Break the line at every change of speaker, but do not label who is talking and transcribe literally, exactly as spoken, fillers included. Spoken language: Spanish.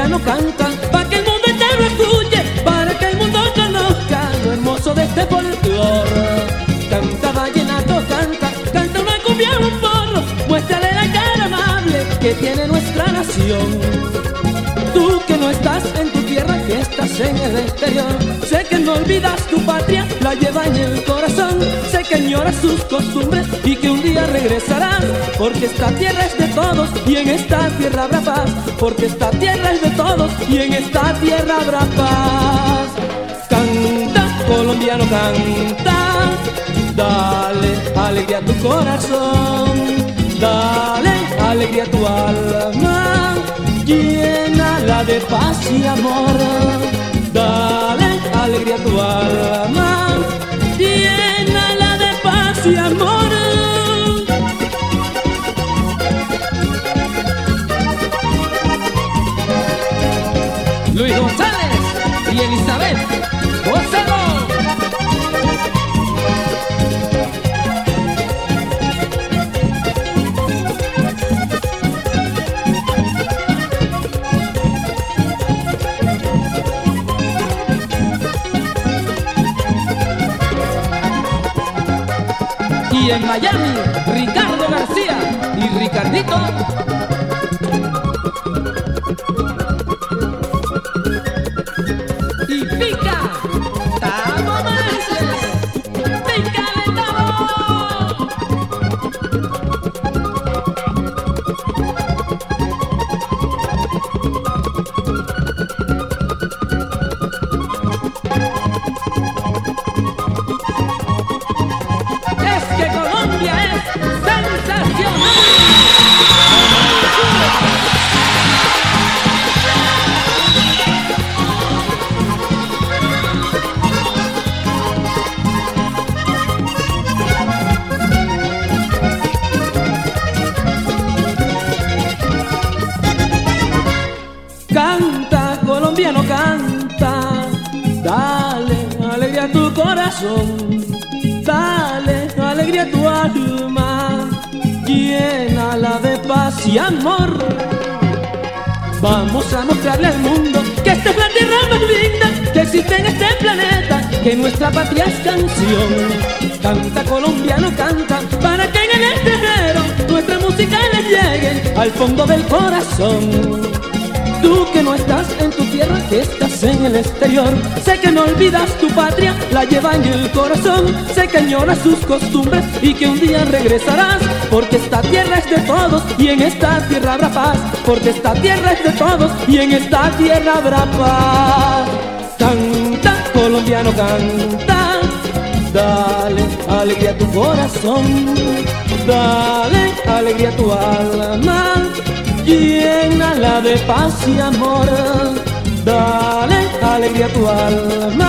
colombiano canta, para que el mundo entero escuche, para que el mundo conozca lo hermoso de este folclore. Canta vallenato, canta, canta una cumbia, un porro, muéstrale la cara amable que tiene nuestra nación. Tú que no estás en tu tierra, que estás en el exterior, sé que no olvidas tu patria, la lleva en el corazón. Sé que añoras sus costumbres y que un día regresarás, porque esta tierra es de todos y en esta tierra habrá paz. Porque esta tierra es de todos y en esta tierra habrá paz. Canta, colombiano, canta, dale alegría a tu corazón, dale alegría a tu alma, llénala de paz y amor. Dale alegría a tu alma, llénala de paz y amor. Luis González y Elizabeth, gózalo. Y en Miami, Ricardo García y Ricardito. Y pica, tamo más, pícale tamo. Es que Colombia es sensacional. Canta, colombiano, canta, dale alegría a tu corazón, dale alegría a tu alma, llénala de paz y amor. Vamos a mostrarle al mundo que esta es la tierra más linda que existe en este planeta, que nuestra patria es canción. Canta, colombiano, canta, para que en el extranjero nuestra música le llegue al fondo del corazón. Tú que no estás en tu tierra, que estás en el exterior, sé que no olvidas tu patria, la lleva en el corazón. Sé que añoras sus costumbres y que un día regresarás, porque esta tierra es de todos y en esta tierra habrá paz. Porque esta tierra es de todos y en esta tierra habrá paz. Canta, colombiano, canta, dale alegría a tu corazón, dale alegría a tu alma, llénala de paz y amor. Dale alegría a tu alma,